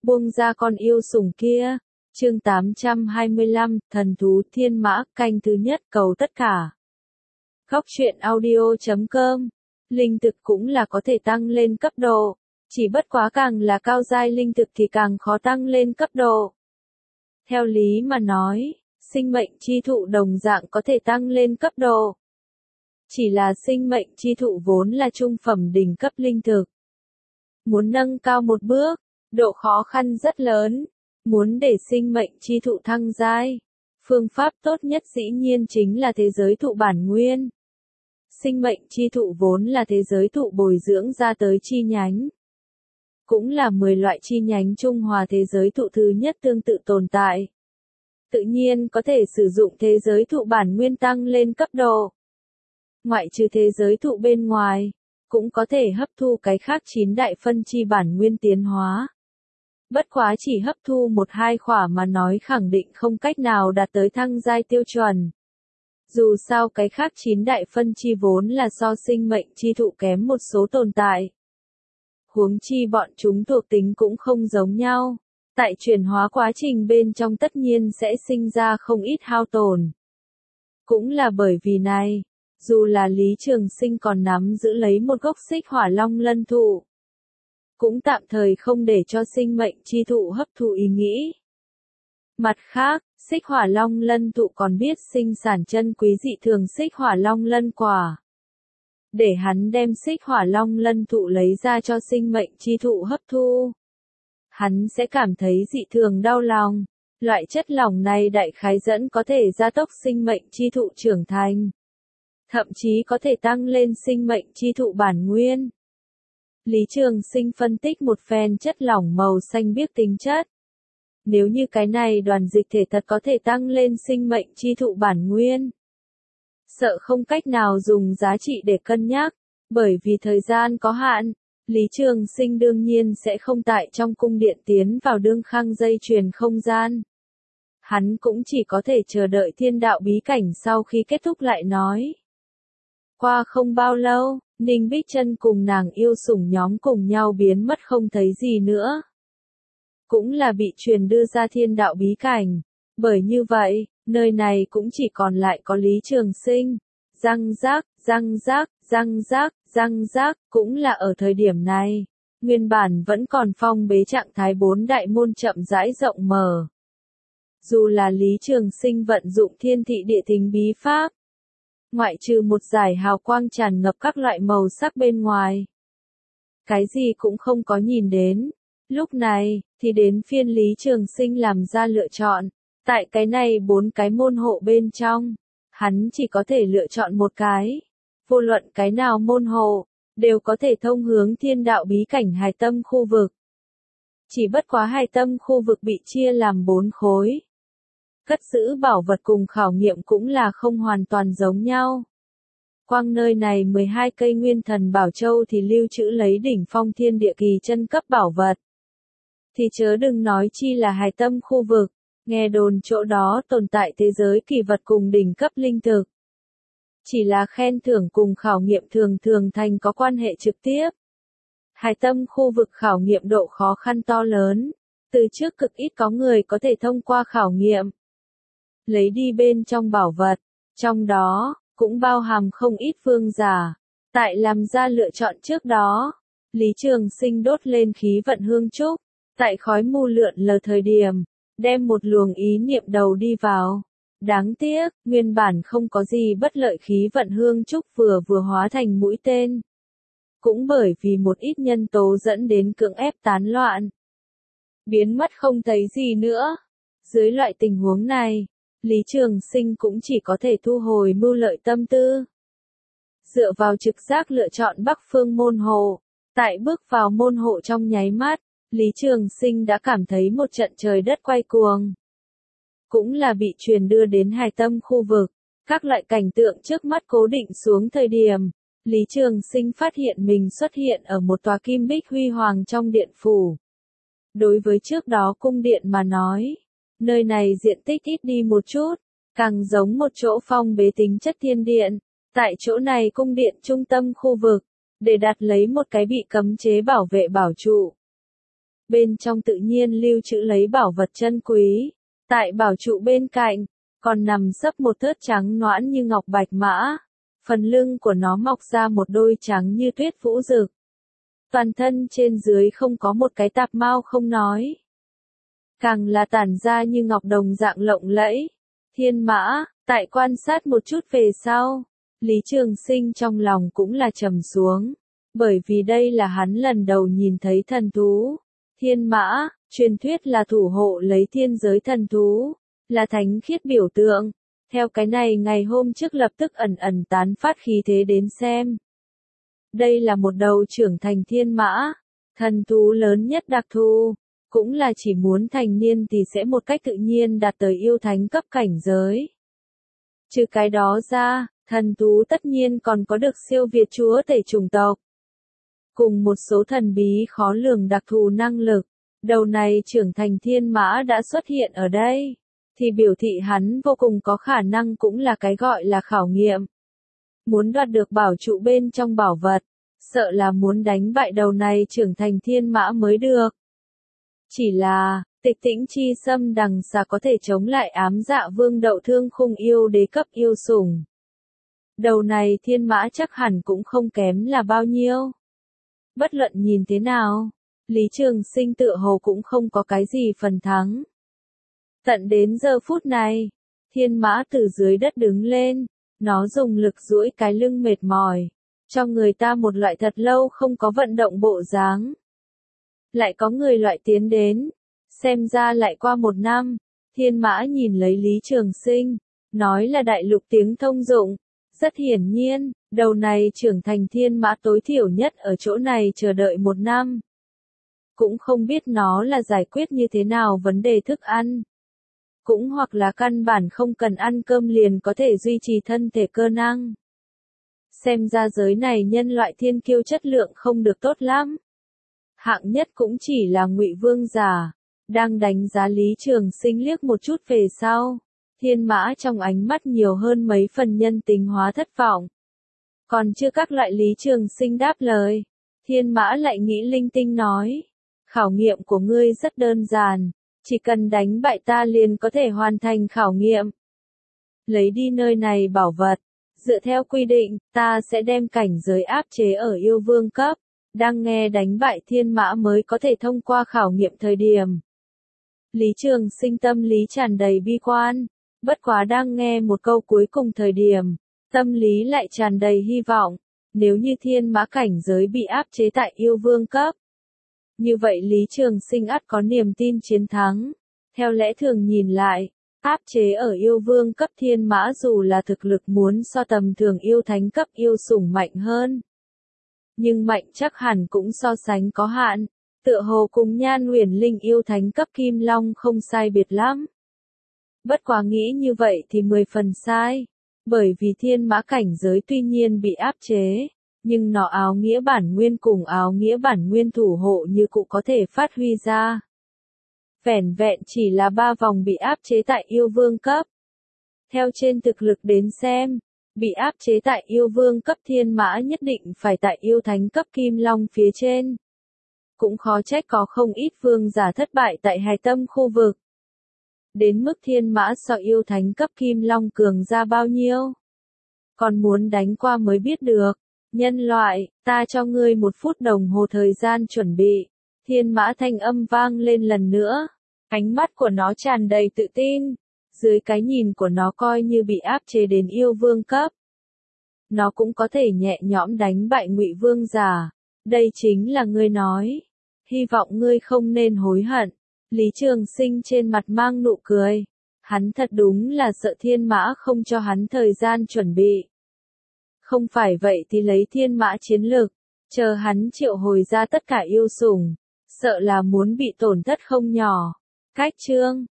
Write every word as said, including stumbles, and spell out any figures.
buông ra con yêu sủng kia. Chương tám trăm hai mươi lăm, thần thú thiên mã, canh thứ nhất, cầu tất cả. Góc truyện audio chấm com. Linh thực cũng là có thể tăng lên cấp độ, chỉ bất quá càng là cao giai linh thực thì càng khó tăng lên cấp độ. Theo lý mà nói, sinh mệnh chi thụ đồng dạng có thể tăng lên cấp độ. Chỉ là sinh mệnh chi thụ vốn là trung phẩm đỉnh cấp linh thực. Muốn nâng cao một bước, độ khó khăn rất lớn. Muốn để sinh mệnh chi thụ thăng giai, phương pháp tốt nhất dĩ nhiên chính là thế giới thụ bản nguyên. Sinh mệnh chi thụ vốn là thế giới thụ bồi dưỡng ra tới chi nhánh. Cũng là mười loại chi nhánh trung hòa thế giới thụ thứ nhất tương tự tồn tại. Tự nhiên có thể sử dụng thế giới thụ bản nguyên tăng lên cấp độ. Ngoại trừ thế giới thụ bên ngoài, cũng có thể hấp thu cái khác chín đại phân chi bản nguyên tiến hóa. Bất quá chỉ hấp thu một hai khỏa mà nói khẳng định không cách nào đạt tới thăng giai tiêu chuẩn. Dù sao cái khác chín đại phân chi vốn là so sinh mệnh chi thụ kém một số tồn tại. Huống chi bọn chúng thuộc tính cũng không giống nhau. Tại chuyển hóa quá trình bên trong tất nhiên sẽ sinh ra không ít hao tổn. Cũng là bởi vì này, dù là Lý Trường Sinh còn nắm giữ lấy một gốc xích hỏa long lân thụ, cũng tạm thời không để cho sinh mệnh chi thụ hấp thụ ý nghĩ. Mặt khác, xích hỏa long lân thụ còn biết sinh sản chân quý dị thường xích hỏa long lân quả. Để hắn đem xích hỏa long lân thụ lấy ra cho sinh mệnh chi thụ hấp thu. Hắn sẽ cảm thấy dị thường đau lòng. Loại chất lỏng này đại khái dẫn có thể gia tốc sinh mệnh chi thụ trưởng thành. Thậm chí có thể tăng lên sinh mệnh chi thụ bản nguyên. Lý Trường Sinh phân tích một phen chất lỏng màu xanh biếc tính chất. Nếu như cái này đoàn dịch thể thật có thể tăng lên sinh mệnh chi thụ bản nguyên, sợ không cách nào dùng giá trị để cân nhắc, bởi vì thời gian có hạn, Lý Trường Sinh đương nhiên sẽ không tại trong cung điện tiến vào đương khang dây chuyền không gian. Hắn cũng chỉ có thể chờ đợi thiên đạo bí cảnh sau khi kết thúc lại nói. Qua không bao lâu, Ninh Bích Chân cùng nàng yêu sủng nhóm cùng nhau biến mất không thấy gì nữa. Cũng là bị truyền đưa ra thiên đạo bí cảnh. Bởi như vậy, nơi này cũng chỉ còn lại có Lý Trường Sinh. Răng rác, răng rác, răng rác, răng rác, cũng là ở thời điểm này. Nguyên bản vẫn còn phong bế trạng thái bốn đại môn chậm rãi rộng mở. Dù là Lý Trường Sinh vận dụng thiên thị địa thính bí pháp, ngoại trừ một dải hào quang tràn ngập các loại màu sắc bên ngoài, cái gì cũng không có nhìn đến. Lúc này, thì đến phiên Lý Trường Sinh làm ra lựa chọn. Tại cái này bốn cái môn hộ bên trong, hắn chỉ có thể lựa chọn một cái. Vô luận cái nào môn hộ, đều có thể thông hướng thiên đạo bí cảnh hài tâm khu vực. Chỉ bất quá hài tâm khu vực bị chia làm bốn khối. Cất giữ bảo vật cùng khảo nghiệm cũng là không hoàn toàn giống nhau. Quang nơi này mười hai cây nguyên thần bảo châu thì lưu trữ lấy đỉnh phong thiên địa kỳ chân cấp bảo vật. Thì chớ đừng nói chi là hài tâm khu vực, nghe đồn chỗ đó tồn tại thế giới kỳ vật cùng đỉnh cấp linh thực. Chỉ là khen thưởng cùng khảo nghiệm thường thường thành có quan hệ trực tiếp. Hài tâm khu vực khảo nghiệm độ khó khăn to lớn, từ trước cực ít có người có thể thông qua khảo nghiệm. Lấy đi bên trong bảo vật, trong đó, cũng bao hàm không ít phương giả. Tại làm ra lựa chọn trước đó, Lý Trường Sinh đốt lên khí vận hương trúc, tại khói mù lượn lờ thời điểm, đem một luồng ý niệm đầu đi vào. Đáng tiếc, nguyên bản không có gì bất lợi khí vận hương trúc vừa vừa hóa thành mũi tên. Cũng bởi vì một ít nhân tố dẫn đến cưỡng ép tán loạn. Biến mất không thấy gì nữa. Dưới loại tình huống này, Lý Trường Sinh cũng chỉ có thể thu hồi mưu lợi tâm tư. Dựa vào trực giác lựa chọn Bắc Phương môn hộ, tại bước vào môn hộ trong nháy mắt, Lý Trường Sinh đã cảm thấy một trận trời đất quay cuồng. Cũng là bị truyền đưa đến hài tâm khu vực, các loại cảnh tượng trước mắt cố định xuống thời điểm, Lý Trường Sinh phát hiện mình xuất hiện ở một tòa kim bích huy hoàng trong điện phủ. Đối với trước đó cung điện mà nói, nơi này diện tích ít đi một chút, càng giống một chỗ phong bế tính chất thiên điện. Tại chỗ này cung điện trung tâm khu vực, để đặt lấy một cái bị cấm chế bảo vệ bảo trụ. bên trong tự nhiên lưu trữ lấy bảo vật chân quý. Tại bảo trụ bên cạnh, còn nằm sấp một thớt trắng nõn như ngọc bạch mã. Phần lưng của nó mọc ra một đôi trắng như tuyết vũ rực. Toàn thân trên dưới không có một cái tạp mao không nói. Càng là tản ra như ngọc đồng dạng lộng lẫy. Thiên mã, tại quan sát một chút về sau, Lý Trường Sinh trong lòng cũng là trầm xuống. Bởi vì đây là hắn lần đầu nhìn thấy thần thú. Thiên mã, truyền thuyết là thủ hộ lấy thiên giới thần thú, là thánh khiết biểu tượng. Theo cái này ngày hôm trước lập tức ẩn ẩn tán phát khí thế đến xem. Đây là một đầu trưởng thành thiên mã, thần thú lớn nhất đặc thù, cũng là chỉ muốn thành niên thì sẽ một cách tự nhiên đạt tới yêu thánh cấp cảnh giới. Trừ cái đó ra, thần thú tất nhiên còn có được siêu việt chúa tể chủng tộc. Cùng một số thần bí khó lường đặc thù năng lực, đầu này trưởng thành thiên mã đã xuất hiện ở đây, thì biểu thị hắn vô cùng có khả năng cũng là cái gọi là khảo nghiệm. Muốn đoạt được bảo trụ bên trong bảo vật, sợ là muốn đánh bại đầu này trưởng thành thiên mã mới được. Chỉ là, tịch tĩnh chi xâm đằng xà có thể chống lại ám dạ vương đậu thương khung yêu đế cấp yêu sủng. Đầu này thiên mã chắc hẳn cũng không kém là bao nhiêu. Bất luận nhìn thế nào, Lý Trường Sinh tựa hồ cũng không có cái gì phần thắng. Tận đến giờ phút này, thiên mã từ dưới đất đứng lên, nó dùng lực duỗi cái lưng mệt mỏi, cho người ta một loại thật lâu không có vận động bộ dáng. Lại có người loại tiến đến, xem ra lại qua một năm, thiên mã nhìn lấy Lý Trường Sinh, nói là đại lục tiếng thông dụng. Rất hiển nhiên, đầu này trưởng thành thiên mã tối thiểu nhất ở chỗ này chờ đợi một năm. Cũng không biết nó là giải quyết như thế nào vấn đề thức ăn. Cũng hoặc là căn bản không cần ăn cơm liền có thể duy trì thân thể cơ năng. Xem ra giới này nhân loại thiên kiêu chất lượng không được tốt lắm. Hạng nhất cũng chỉ là Ngụy Vương già, đang đánh giá Lý Trường Sinh liếc một chút về sau. Thiên mã trong ánh mắt nhiều hơn mấy phần nhân tính hóa thất vọng. Còn chưa các loại Lý Trường Sinh đáp lời, thiên mã lại nghĩ linh tinh nói. Khảo nghiệm của ngươi rất đơn giản, chỉ cần đánh bại ta liền có thể hoàn thành khảo nghiệm. Lấy đi nơi này bảo vật, dựa theo quy định, ta sẽ đem cảnh giới áp chế ở yêu vương cấp, đang nghe đánh bại thiên mã mới có thể thông qua khảo nghiệm thời điểm. Lý Trường Sinh tâm lý tràn đầy bi quan. Bất quá đang nghe một câu cuối cùng thời điểm, tâm lý lại tràn đầy hy vọng, nếu như thiên mã cảnh giới bị áp chế tại yêu vương cấp. Như vậy Lý Trường Sinh ắt có niềm tin chiến thắng. Theo lẽ thường nhìn lại, áp chế ở yêu vương cấp thiên mã dù là thực lực muốn so tầm thường yêu thánh cấp yêu sủng mạnh hơn. Nhưng mạnh chắc hẳn cũng so sánh có hạn, tựa hồ cùng Nhan Huyền Linh yêu thánh cấp kim long không sai biệt lắm. Bất quá nghĩ như vậy thì mười phần sai, bởi vì thiên mã cảnh giới tuy nhiên bị áp chế, nhưng nó áo nghĩa bản nguyên cùng áo nghĩa bản nguyên thủ hộ như cũ có thể phát huy ra. Vẻn vẹn chỉ là ba vòng bị áp chế tại yêu vương cấp. Theo trên thực lực đến xem, bị áp chế tại yêu vương cấp thiên mã nhất định phải tại yêu thánh cấp kim long phía trên. Cũng khó trách có không ít vương giả thất bại tại hài tâm khu vực. Đến mức thiên mã so yêu thánh cấp kim long cường ra bao nhiêu. Còn muốn đánh qua mới biết được. Nhân loại, ta cho ngươi một phút đồng hồ thời gian chuẩn bị. Thiên mã thanh âm vang lên lần nữa. Ánh mắt của nó tràn đầy tự tin. Dưới cái nhìn của nó coi như bị áp chế đến yêu vương cấp. Nó cũng có thể nhẹ nhõm đánh bại Ngụy Vương già. Đây chính là ngươi nói. Hy vọng ngươi không nên hối hận. Lý Trường Sinh trên mặt mang nụ cười. Hắn thật đúng là sợ thiên mã không cho hắn thời gian chuẩn bị. Không phải vậy thì lấy thiên mã chiến lực, chờ hắn triệu hồi ra tất cả yêu sủng, sợ là muốn bị tổn thất không nhỏ. Cách chương